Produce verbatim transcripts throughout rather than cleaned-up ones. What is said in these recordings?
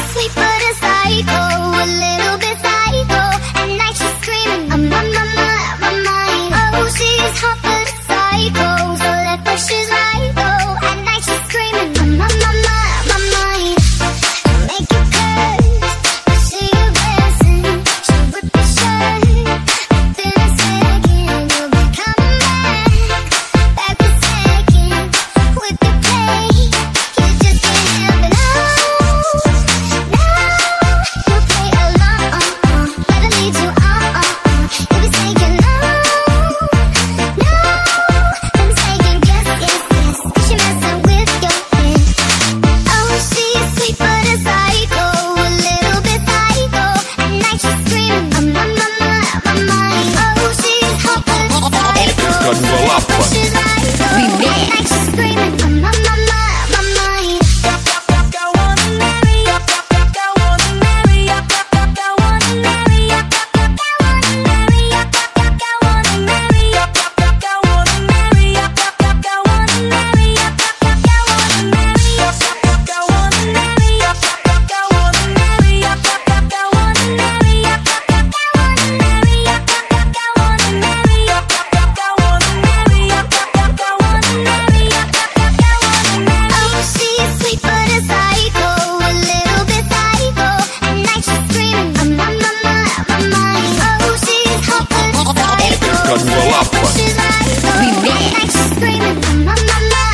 sweet but a psycho, a little bit psycho. At night she's screaming, I'm on my mind, my mind. Oh, she's hot but a psycho, so left but she's right though. At night she's screaming, I'm on my mind, my mind. Make you curse, but she a blessing. She rip your shirt, within a second you'll be coming back, back for seconds with the play. You just can't help it. Oh, no, you play along, let her lead you on. You be saying no, no, I'm saying yes, yes, yes. She messing with your head. Oh, she's sweet but a psycho, a little bit psycho. At night she's screaming, I'm on my mind, my mind. Oh, she's hot but a psycho, so left but she's right though. At night she's screaming, I'm on my mind, my mind. I wanna marry you, I wanna marry you, I wanna marry you, I wanna marry you, I wanna marry you, I wanna marry you, I wanna marry you, I wanna marry you, I wanna marry you, I wanna marry you, I wanna marry you, I wanna marry you, I wanna marry you, I wanna marry you, I wanna marry you, I wanna marry you. Oh, she's sweet but a psycho, a little bit psycho. At night she's screaming, I'm on my mind, my mind. Oh, she's hot but a psycho, so left but she's right though. At night she's screaming, I'm on my mind, my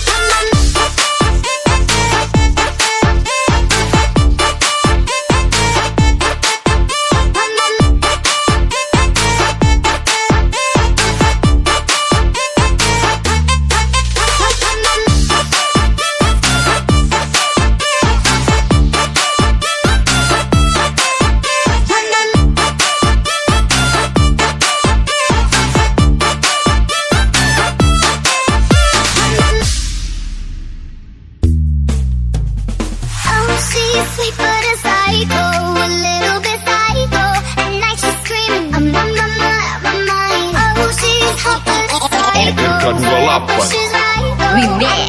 Oh, she's sweet but a psycho, a little bit psycho. At night she's screaming, I'm on my mind, my mind. Oh, she's hot but a psycho, so left but she's right though.